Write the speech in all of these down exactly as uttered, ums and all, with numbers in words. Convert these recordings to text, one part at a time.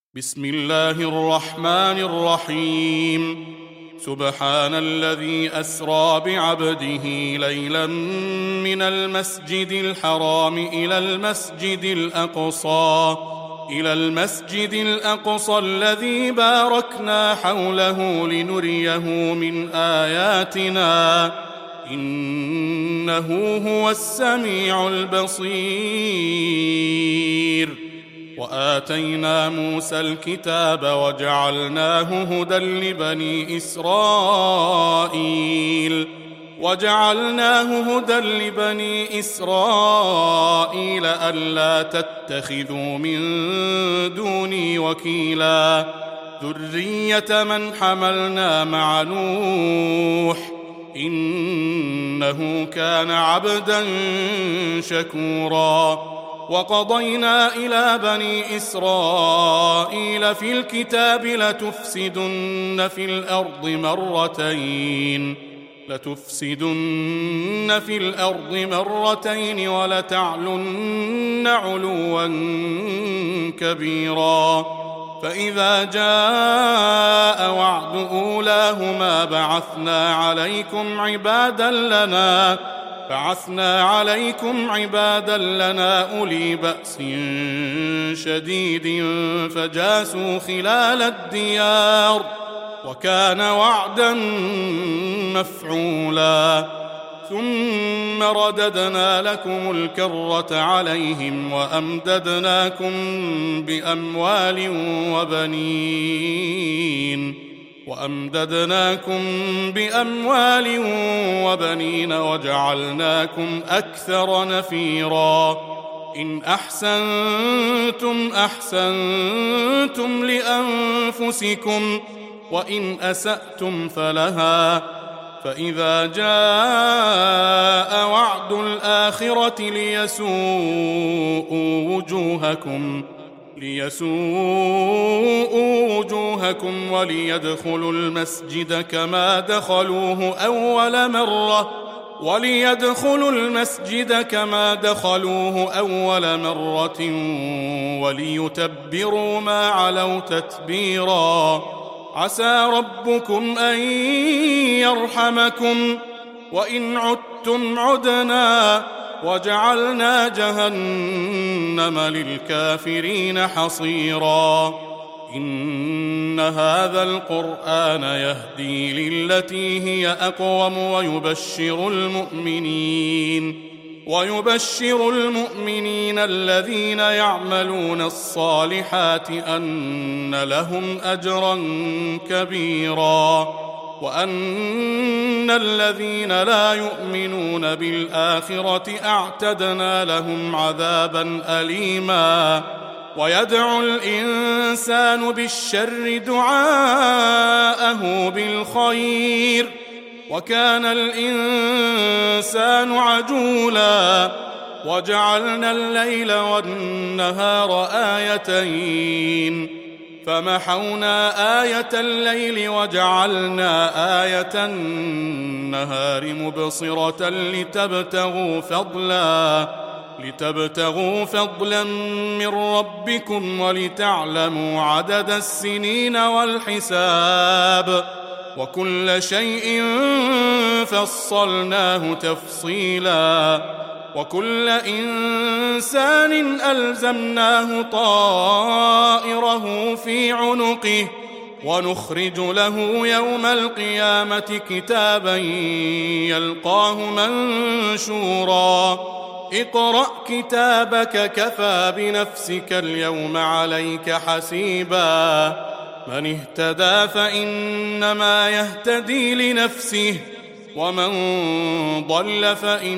بسم الله الرحمن الرحيم. سبحان الذي أسرى بعبده ليلا من المسجد الحرام إلى المسجد الأقصى إلى المسجد الأقصى الذي باركنا حوله لنريه من آياتنا إنه هو السميع البصير. وآتينا موسى الكتاب وجعلناه هدى لبني إسرائيل وجعلناه هدى لبني إسرائيل ألا تتخذوا من دوني وكيلا ذرية من حملنا مع نوح إنه كان عبدا شكورا. وقضينا إلى بني إسرائيل في الكتاب لتفسدن في الأرض مرتين لتفسدن في الأرض مرتين ولتعلن علوا كبيرا. فإذا جاء وعد أولاهما بعثنا عليكم عبادا لنا بعثنا عليكم عبادا لنا أولي بأس شديد فجاسوا خلال الديار وكان وعدا مفعولا. ثم رددنا لكم الكرة عليهم وأمددناكم بأموال وبنين وأمددناكم بأموال وبنين وجعلناكم أكثر نفيرا. إن أحسنتم أحسنتم لأنفسكم وإن أسأتم فلها. فإذا جاء وعد الآخرة ليسوءوا وجوهكم ليسوءوا وجوهكم وليدخلوا المسجد كما دخلوه أول مرة وليدخلوا المسجد كما دخلوه أول مرة وليتبروا ما علوا تتبيرا. عسى ربكم أن يرحمكم وإن عدتم عدنا وجعلنا جهنم للكافرين حصيرا. إن هذا القرآن يهدي للتي هي أقوم ويبشر المؤمنين ويبشر المؤمنين الذين يعملون الصالحات أن لهم أجرا كبيرا وأن الذين لا يؤمنون بالآخرة أعتدنا لهم عذابا أليما. ويدعو الإنسان بالشر دعاءه بالخير وكان الإنسان عجولا. وجعلنا الليل والنهار آيتين فمحونا آية الليل وجعلنا آية النهار مبصرة لتبتغوا فضلا لتبتغوا فضلا من ربكم ولتعلموا عدد السنين والحساب وكل شيء فصلناه تفصيلا. وكل إنسان ألزمناه طائره في عنقه ونخرج له يوم القيامة كتابا يلقاه منشورا. اقرأ كتابك كفى بنفسك اليوم عليك حسيبا. من اهتدى فإنما يهتدي لنفسه ومن ضل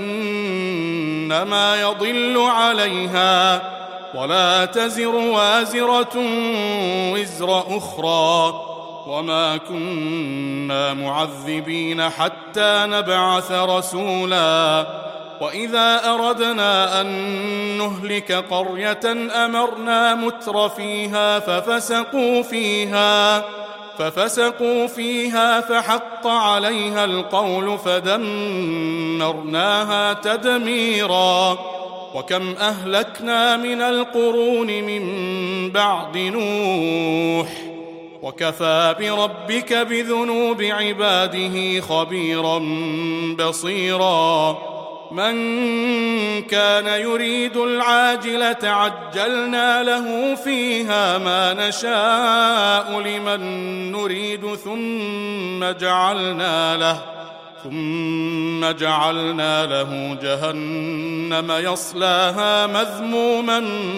فإنما يضل عليها ولا تزر وازرة وزر أخرى وما كنا معذبين حتى نبعث رسولا. وإذا أردنا أن نهلك قرية أمرنا متر فيها ففسقوا فيها ففسقوا فيها فحق عليها القول فدمرناها تدميرا. وكم أهلكنا من القرون من بعد نوح وكفى بربك بذنوب عباده خبيرا بصيرا من كان يريد العاجلة عجلنا له فيها ما نشاء لمن نريد ثم جعلنا له ثم جعلنا له جهنم يصلاها مذموما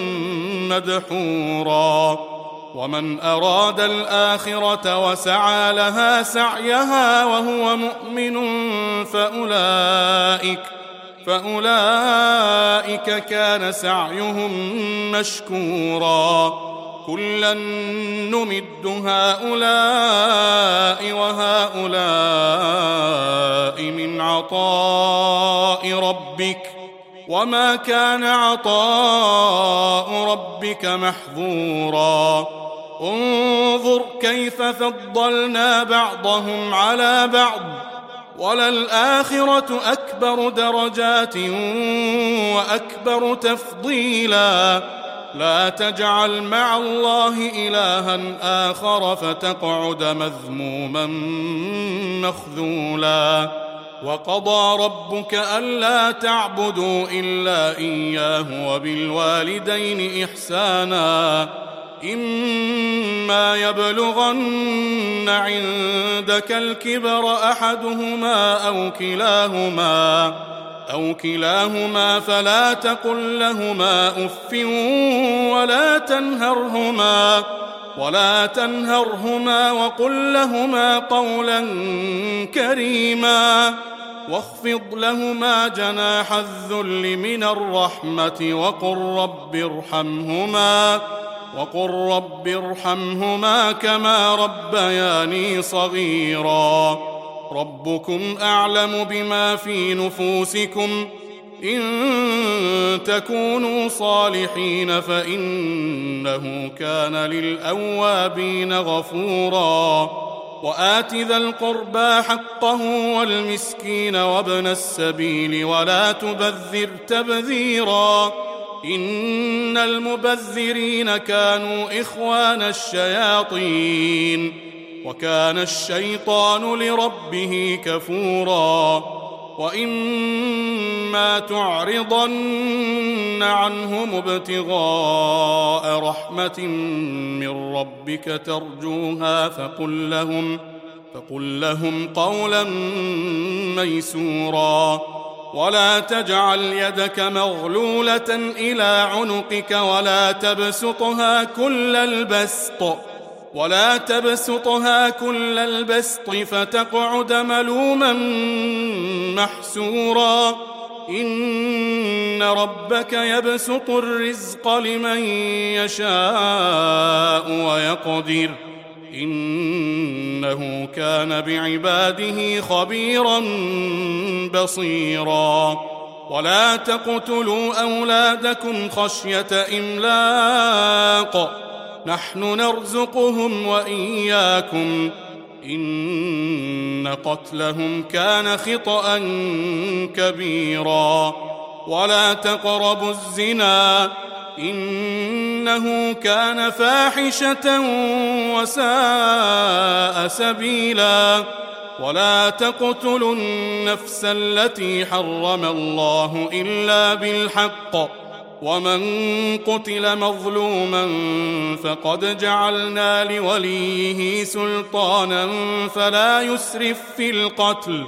مدحورا ومن أراد الآخرة وسعى لها سعيها وهو مؤمن فأولئك فأولئك كان سعيهم مشكورا كلا نمد هؤلاء وهؤلاء من عطاء ربك وما كان عطاء ربك محظورا انظر كيف فضلنا بعضهم على بعض وللآخرة أكبر درجات وأكبر تفضيلا لا تجعل مع الله إلها آخر فتقعد مذموما مخذولا وقضى ربك ألا تعبدوا إلا إياه وبالوالدين إحسانا إما يبلغن عندك الكبر أحدهما أو كلاهما أو كلاهما فلا تقل لهما أف ولا تنهرهما ولا تنهرهما وقل لهما قولا كريما واخفض لهما جناح الذل من الرحمة وقل رب ارحمهما وقل رب ارحمهما كما ربياني صغيرا ربكم أعلم بما في نفوسكم إن تكونوا صالحين فإنه كان للأوابين غفورا وآت ذا القربى حقه والمسكين وابن السبيل ولا تبذر تبذيرا إن المبذرين كانوا إخوان الشياطين وكان الشيطان لربه كفورا وإما تعرضن عنهم ابتغاء رحمة من ربك ترجوها فقل لهم فقل لهم قولا ميسورا ولا تجعل يدك مغلولة إلى عنقك ولا تبسطها كل البسط ولا تبسطها كل البسط فتقعد ملوما محسورا إن ربك يبسط الرزق لمن يشاء ويقدر إنه كان بعباده خبيرا بصيرا ولا تقتلوا أولادكم خشية إملاق نحن نرزقهم وإياكم إن قتلهم كان خطأ كبيرا ولا تقربوا الزنا إنه كان فاحشة وساء سبيلا ولا تقتلوا النفس التي حرم الله إلا بالحق ومن قتل مظلوما فقد جعلنا لوليه سلطانا فلا يسرف في القتل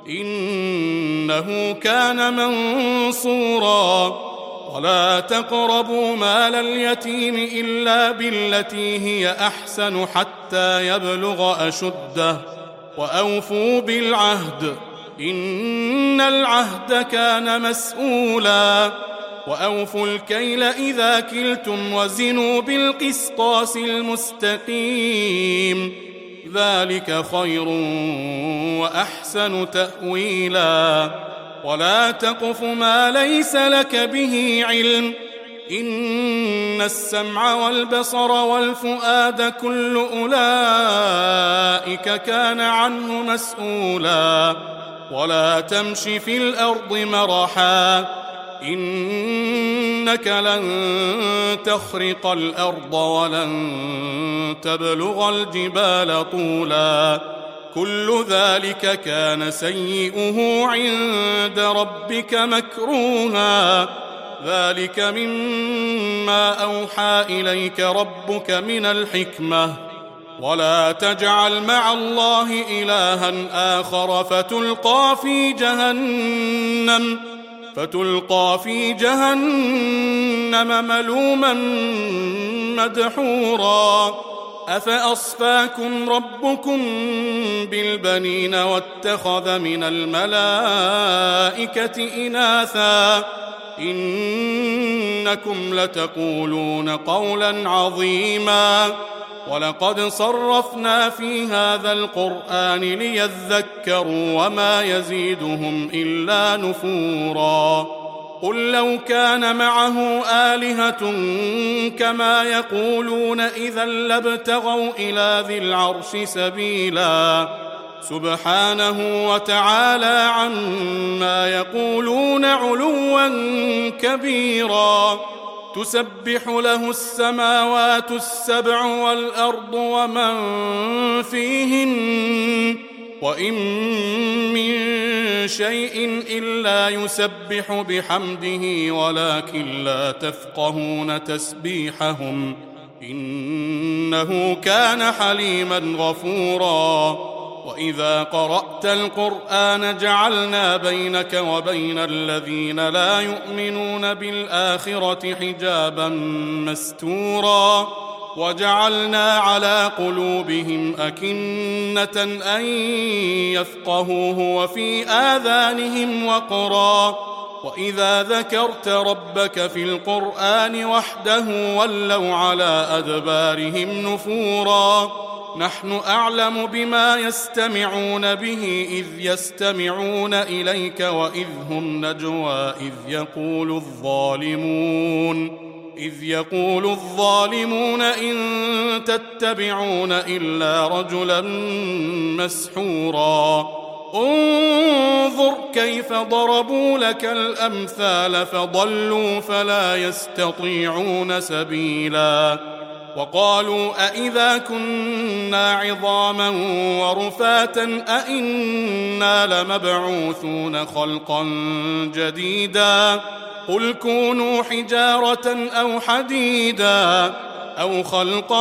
إنه كان منصورا ولا تقربوا مال اليتيم إلا بالتي هي أحسن حتى يبلغ أشده وأوفوا بالعهد إن العهد كان مسؤولا وأوفوا الكيل إذا كلتم وزنوا بالقسطاس المستقيم ذلك خير وأحسن تأويلا ولا تقف ما ليس لك به علم إن السمع والبصر والفؤاد كل أولئك كان عنه مسؤولا ولا تمش في الأرض مرحا إنك لن تخرق الأرض ولن تبلغ الجبال طولا كل ذلك كان سيئه عند ربك مكروها ذلك مما أوحى إليك ربك من الحكمة ولا تجعل مع الله إلها آخر فتلقى في جهنم فتلقى في جهنم ملوما مدحورا أفأصفاكم ربكم بالبنين واتخذ من الملائكة إناثا إنكم لتقولون قولا عظيما ولقد صرفنا في هذا القرآن ليذكروا وما يزيدهم إلا نفورا قل لو كان معه آلهة كما يقولون إذا لابتغوا إلى ذي العرش سبيلا سبحانه وتعالى عما يقولون علوا كبيرا تسبح له السماوات السبع والأرض ومن فيهن وإن من شيء إلا يسبح بحمده ولكن لا تفقهون تسبيحهم إنه كان حليما غفورا وإذا قرأت القرآن جعلنا بينك وبين الذين لا يؤمنون بالآخرة حجابا مستورا وجعلنا على قلوبهم أكنة أن يفقهوه وفي آذانهم وقرا وإذا ذكرت ربك في القرآن وحده ولوا على أدبارهم نفورا نحن أعلم بما يستمعون به إذ يستمعون إليك وإذ هم نجوى إذ يقول الظالمون إذ يقول الظالمون إن تتبعون إلا رجلا مسحورا انظر كيف ضربوا لك الأمثال فضلوا فلا يستطيعون سبيلا وقالوا أئذا كنا عظاما ورفاتا أئنا لمبعوثون خلقا جديدا قل كونوا حجارة أو حديدا أو خلقا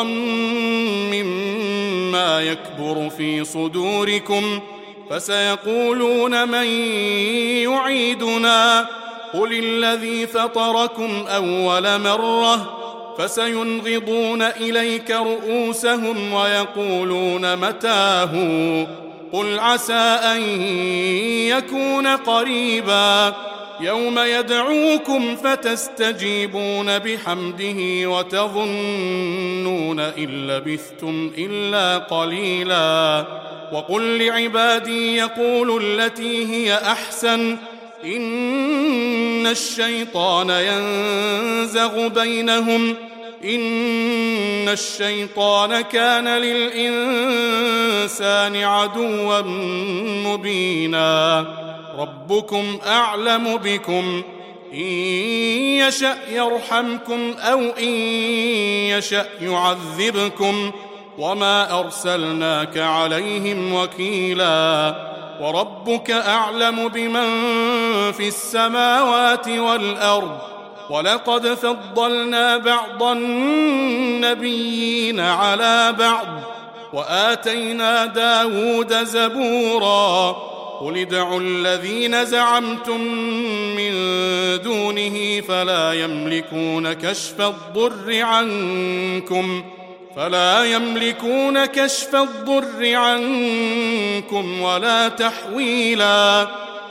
مما يكبر في صدوركم فسيقولون من يعيدنا قل الذي فطركم أول مرة فسينغضون إليك رؤوسهم ويقولون متاه قل عسى أن يكون قريبا يوم يدعوكم فتستجيبون بحمده وتظنون إن لبثتم إلا قليلا وقل لعبادي يقولوا التي هي أحسن إن الشيطان ينزغ بينهم إن الشيطان كان للإنسان عدوا مبينا ربكم أعلم بكم إن يشأ يرحمكم أو إن يشأ يعذبكم وما أرسلناك عليهم وكيلا وربك أعلم بمن في السماوات والأرض ولقد فضلنا بعض النبيين على بعض وآتينا داود زبورا قل ادعوا الذين زعمتم من دونه فلا يملكون كشف الضر عنكم فلا يملكون كشف الضر عنكم ولا تحويلا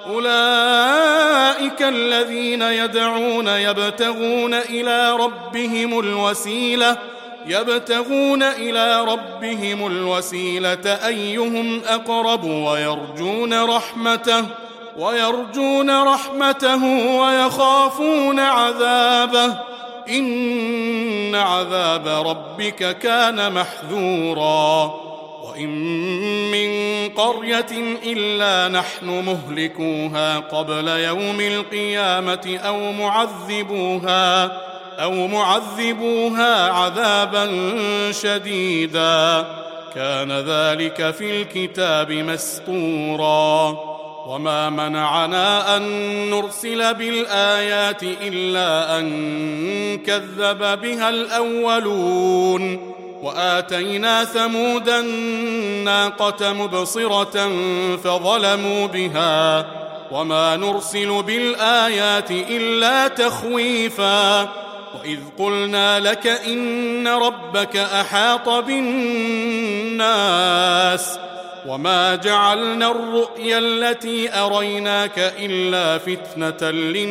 أولئك الذين يدعون يبتغون إلى ربهم الوسيلة يبتغون إلى ربهم الوسيلة أيهم أقرب ويرجون رحمته ويرجون رحمته ويخافون عذابه إن عذاب ربك كان محذورا وإن من قرية إلا نحن مهلكوها قبل يوم القيامة أو معذبوها أو معذبوها عذابا شديدا كان ذلك في الكتاب مسطورا وما منعنا أن نرسل بالآيات إلا أن كذب بها الأولون وآتينا ثمود الناقة مبصرة فظلموا بها وما نرسل بالآيات إلا تخويفا وإذ قلنا لك إن ربك أحاط بالناس وما جعلنا الرؤيا التي أريناك إلا فتنة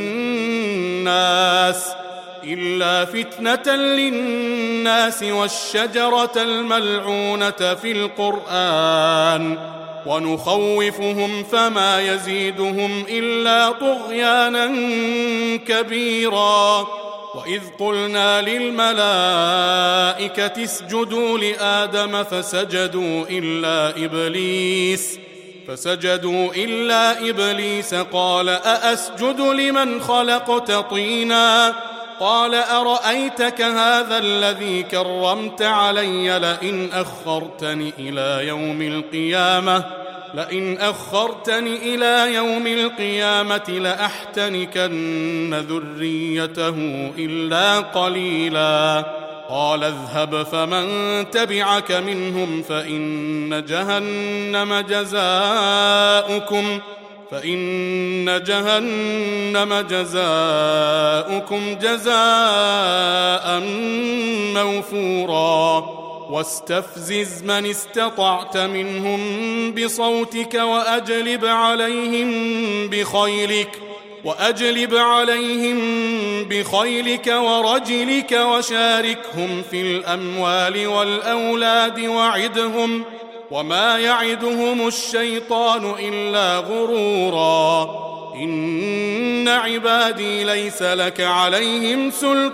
للناس إلا فتنة للناس والشجرة الملعونة في القرآن ونخوفهم فما يزيدهم إلا طغيانا كبيرا وإذ قلنا للملائكة اسجدوا لآدم فسجدوا إلا إبليس فسجدوا إلا إبليس قال أأسجد لمن خلقت طينا قال أرأيتك هذا الذي كرمت علي لئن أخرتني إلى يوم القيامة لئن أخرتني إلى يوم القيامة لأحتنكن ذريته إلا قليلا قال اذهب فمن تبعك منهم فإن جهنم جزاؤكم فإن جهنم جزاؤكم جزاء موفورا واستفزز من استطعت منهم بصوتك وأجلب عليهم بخيلك وأجلب عليهم بخيلك ورجلك وشاركهم في الأموال والأولاد وعدهم وما يعدهم الشيطان إلا غرورا إن عبادي ليس لك عليهم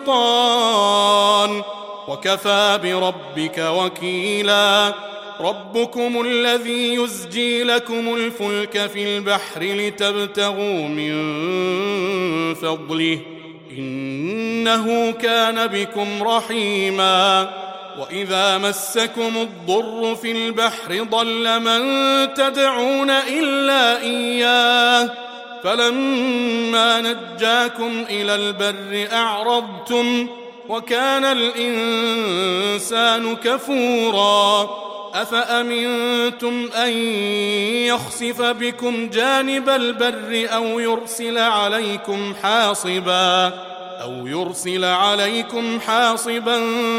سلطان وكفى بربك وكيلا ربكم الذي يزجي لكم الفلك في البحر لتبتغوا من فضله إنه كان بكم رحيما وإذا مسكم الضر في البحر ضل من تدعون إلا إياه فلما نجاكم إلى البر أعرضتم وكان الإنسان كفورا أفأمنتم أن يخسف بكم جانب البر أو يرسل عليكم حاصبا أو يرسل عليكم حاصبا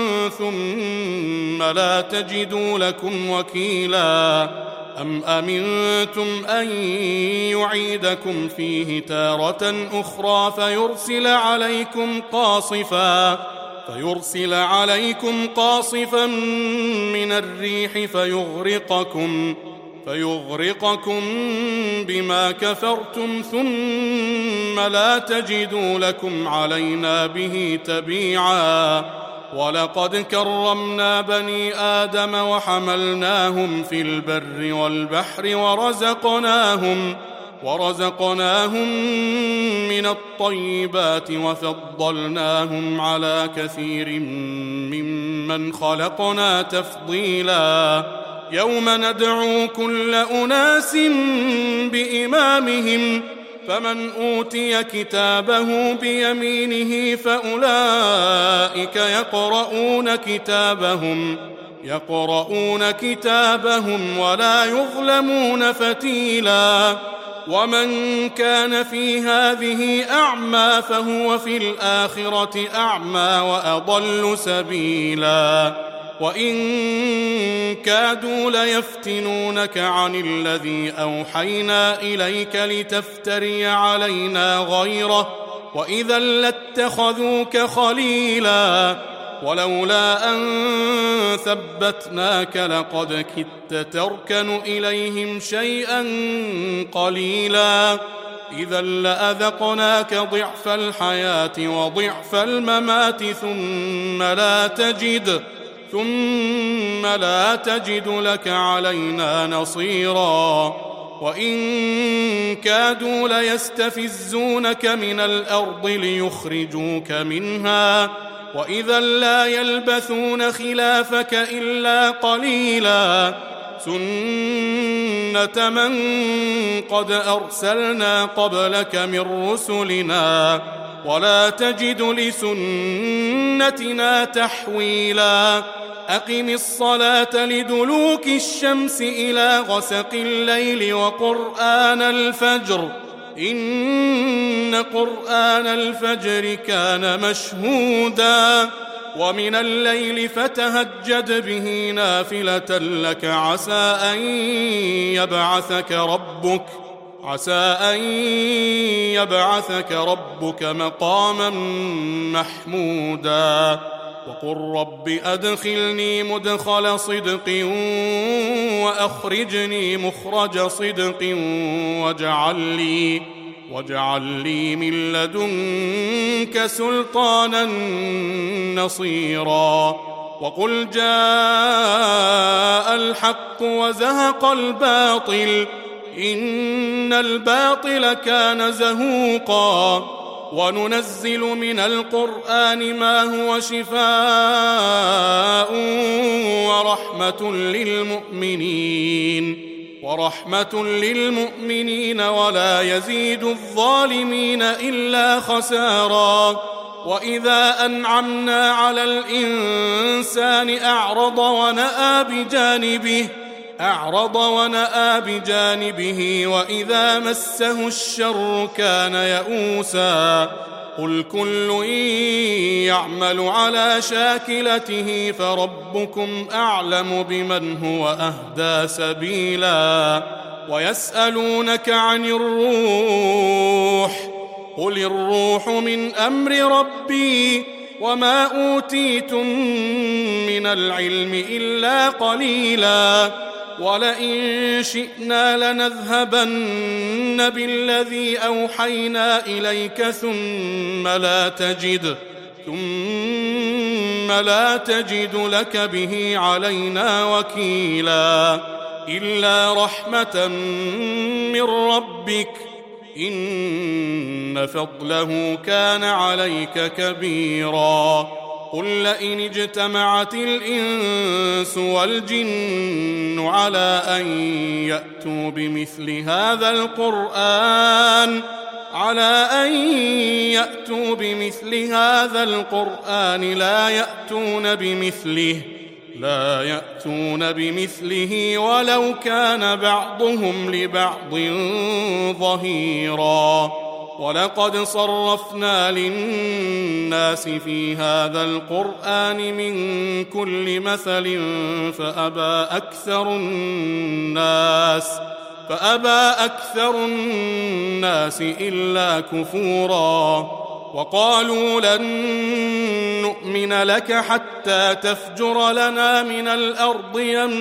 ثم لا تجدوا لكم وكيلا أم أمنتم أن يعيدكم فيه تارة أخرى فيرسل عليكم قاصفا فيرسل عليكم قاصفا من الريح فيغرقكم فيغرقكم بما كفرتم ثم لا تجدوا لكم علينا به تبيعا ولقد كرمنا بني آدم وحملناهم في البر والبحر ورزقناهم ورزقناهم من الطيبات وفضلناهم على كثير ممن خلقنا تفضيلا يوم ندعو كل أناس بإمامهم فمن أوتي كتابه بيمينه فأولئك يقرؤون كتابهم يقرؤون كتابهم ولا يظلمون فتيلا ومن كان في هذه أعمى فهو في الآخرة أعمى وأضل سبيلا وإن كادوا ليفتنونك عن الذي أوحينا إليك لتفتري علينا غيره وإذا لاتخذوك خليلا ولولا أن ثبتناك لقد كدت تركن إليهم شيئا قليلا إذا لأذقناك ضعف الحياة وضعف الممات ثم لا تجد ثم ثم لا تجد لك علينا نصيرا وإن كادوا ليستفزونك من الأرض ليخرجوك منها وإذا لا يلبثون خلافك إلا قليلا سنة من قد أرسلنا قبلك من رسلنا ولا تجد لسنتنا تحويلا أقم الصلاة لدلوك الشمس إلى غسق الليل وقرآن الفجر إن قرآن الفجر كان مشهودا ومن الليل فتهجد به نافلة لك عسى أن يبعثك ربك عسى أن يبعثك ربك مقاما محمودا وقل رب أدخلني مدخل صدق وأخرجني مخرج صدق واجعل لي واجعل لي من لدنك سلطانا نصيرا وقل جاء الحق وزهق الباطل إن الباطل كان زهوقا وننزل من القرآن ما هو شفاء ورحمة للمؤمنين ورحمة للمؤمنين ولا يزيد الظالمين إلا خسارا وإذا أنعمنا على الإنسان أعرض ونأى بجانبه أعرض ونأى بجانبه وإذا مسه الشر كان يئوسا قل كل يعمل على شاكلته فربكم أعلم بمن هو أهدى سبيلا ويسألونك عن الروح قل الروح من أمر ربي وما أوتيتم من العلم إلا قليلا ولئن شئنا لنذهبن بالذي أوحينا إليك ثم لا تجد ثم لا تجد لك به علينا وكيلا إلا رحمة من ربك إن فضله كان عليك كبيرا قل لئن اجتمعت الإنس والجن على أن يأتوا بمثل هذا القرآن على أن يأتوا بمثل هذا القرآن لا يأتون بمثله لا يأتون بمثله ولو كان بعضهم لبعض ظهيرا ولقد صرفنا للناس في هذا القرآن من كل مثل فأبى أكثر الناس فأبى أكثر الناس إلا كفورا وقالوا لن نؤمن لك حتى تفجر لنا من الأرض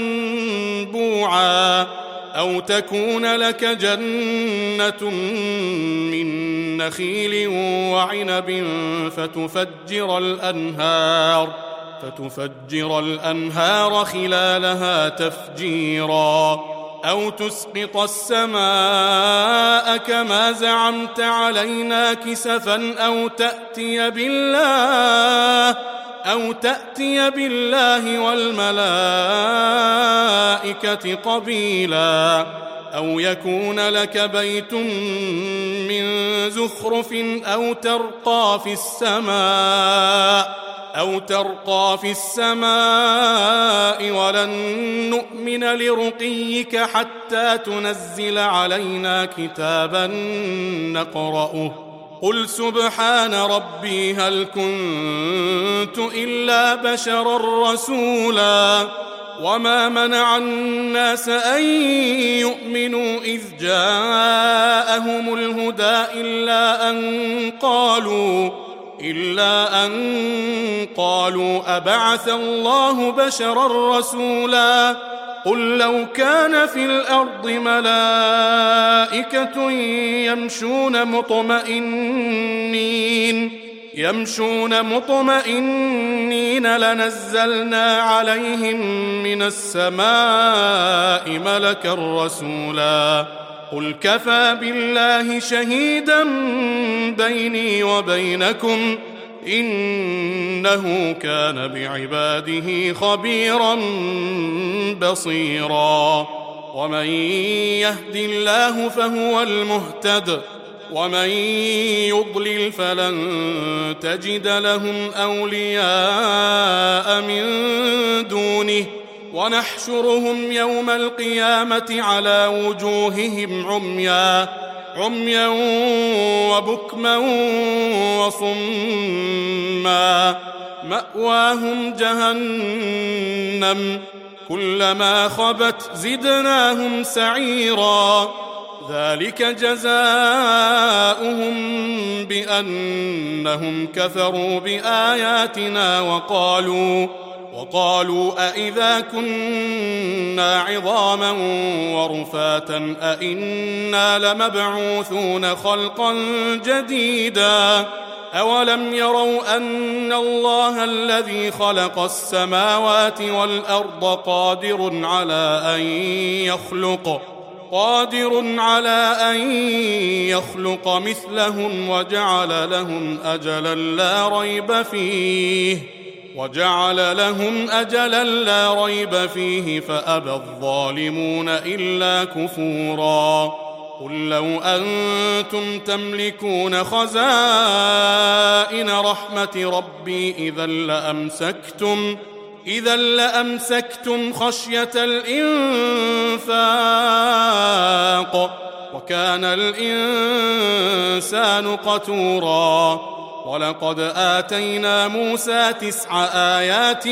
ينبوعا أو تكون لك جنة من نخيل وعنب فتفجر الأنهار فتفجر الأنهار خلالها تفجيرا أو تسقط السماء كما زعمت علينا كسفا أو تأتي بالله أو تأتي بالله والملائكة قبيلا أو يكون لك بيت من زخرف أو ترقى في السماء أو ترقى في السماء ولن نؤمن لرقيك حتى تنزل علينا كتابا نقرأه قل سبحان ربي هل كنت إلا بشرا رسولا وما منع الناس أن يؤمنوا إذ جاءهم الهدى إلا أن قالوا إلا أن قالوا أبعث الله بشرا رسولا قل لو كان في الأرض ملائكة يمشون مطمئنين يمشون مطمئنين لنزلنا عليهم من السماء ملكا رسولا قل كفى بالله شهيدا بيني وبينكم إنه كان بعباده خبيرا بصيرا ومن يهد الله فهو المهتد ومن يضلل فلن تجد لهم أولياء من دونه ونحشرهم يوم القيامة على وجوههم عميا عميا وبكما وصما مأواهم جهنم كلما خبت زدناهم سعيرا ذلك جزاؤهم بأنهم كفروا بآياتنا وقالوا وقالوا أإذا كنا عظاما ورفاتا أإنا لمبعوثون خلقا جديدا أولم يروا أن الله الذي خلق السماوات والأرض قادر على أن يخلق قادر على أن يخلق مثلهم وجعل لهم أجلا لا ريب فيه وجعل لهم أجلا لا ريب فيه فأبى الظالمون إلا كفورا قل لو أنتم تملكون خزائن رحمة ربي إذا لأمسكتم إذا لأمسكتم خشية الإنفاق وكان الإنسان قتورا ولقد آتينا موسى تسع آيات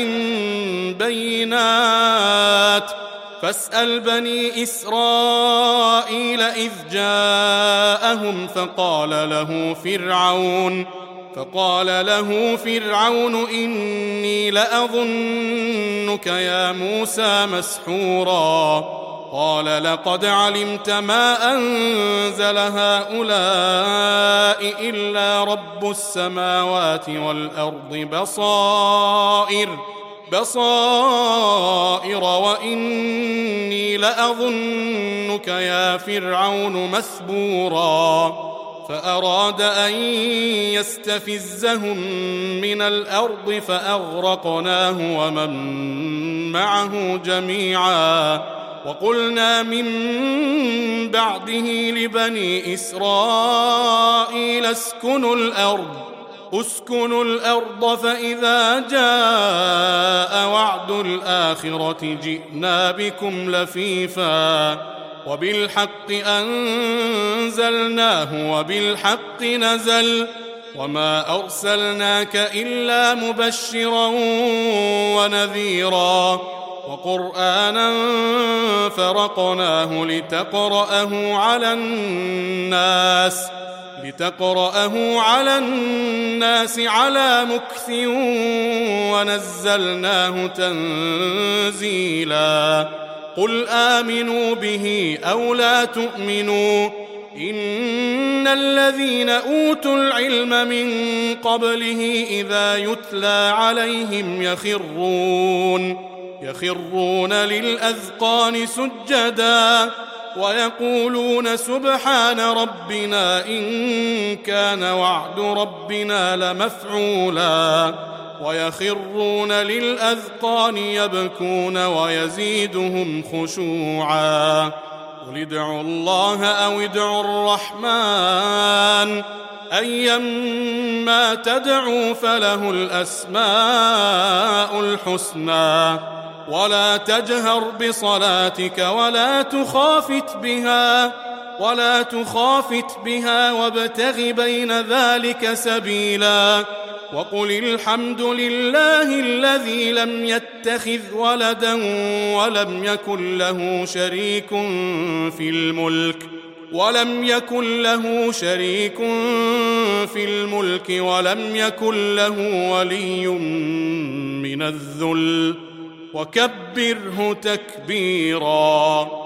بينات فاسأل بني إسرائيل إذ جاءهم فقال له فرعون فقال له فرعون إني لأظنك يا موسى مسحورا قال لقد علمت ما أنزل هؤلاء إلا رب السماوات والأرض بصائر بصائر وإني لأظنك يا فرعون مثبورا فأراد أن يستفزهم من الأرض فأغرقناه ومن معه جميعا وقلنا من بعده لبني إسرائيل اسكنوا الأرض اسكنوا الأرض فإذا جاء وعد الآخرة جئنا بكم لفيفا وبالحق أنزلناه وبالحق نزل وما أرسلناك إلا مبشرا ونذيرا وقرآنا فرقناه لتقرأه على الناس لتقرأه على الناس على مكث ونزلناه تنزيلا قل آمنوا به أو لا تؤمنوا إن الذين أوتوا العلم من قبله إذا يتلى عليهم يخرون يخرون للأذقان سجدا ويقولون سبحان ربنا إن كان وعد ربنا لمفعولا ويخرون للأذقان يبكون ويزيدهم خشوعا قل ادعوا الله أو ادعوا الرحمن أيما تدعوا فله الأسماء الحسنى ولا تجهر بصلاتك ولا تخافت بها ولا تخافت بها وابتغ بين ذلك سبيلا وقل الحمد لله الذي لم يتخذ ولدا ولم يكن له شريك في الملك ولم يكن له شريك في الملك ولم يكن له ولي من الذل وكبره تكبيرا.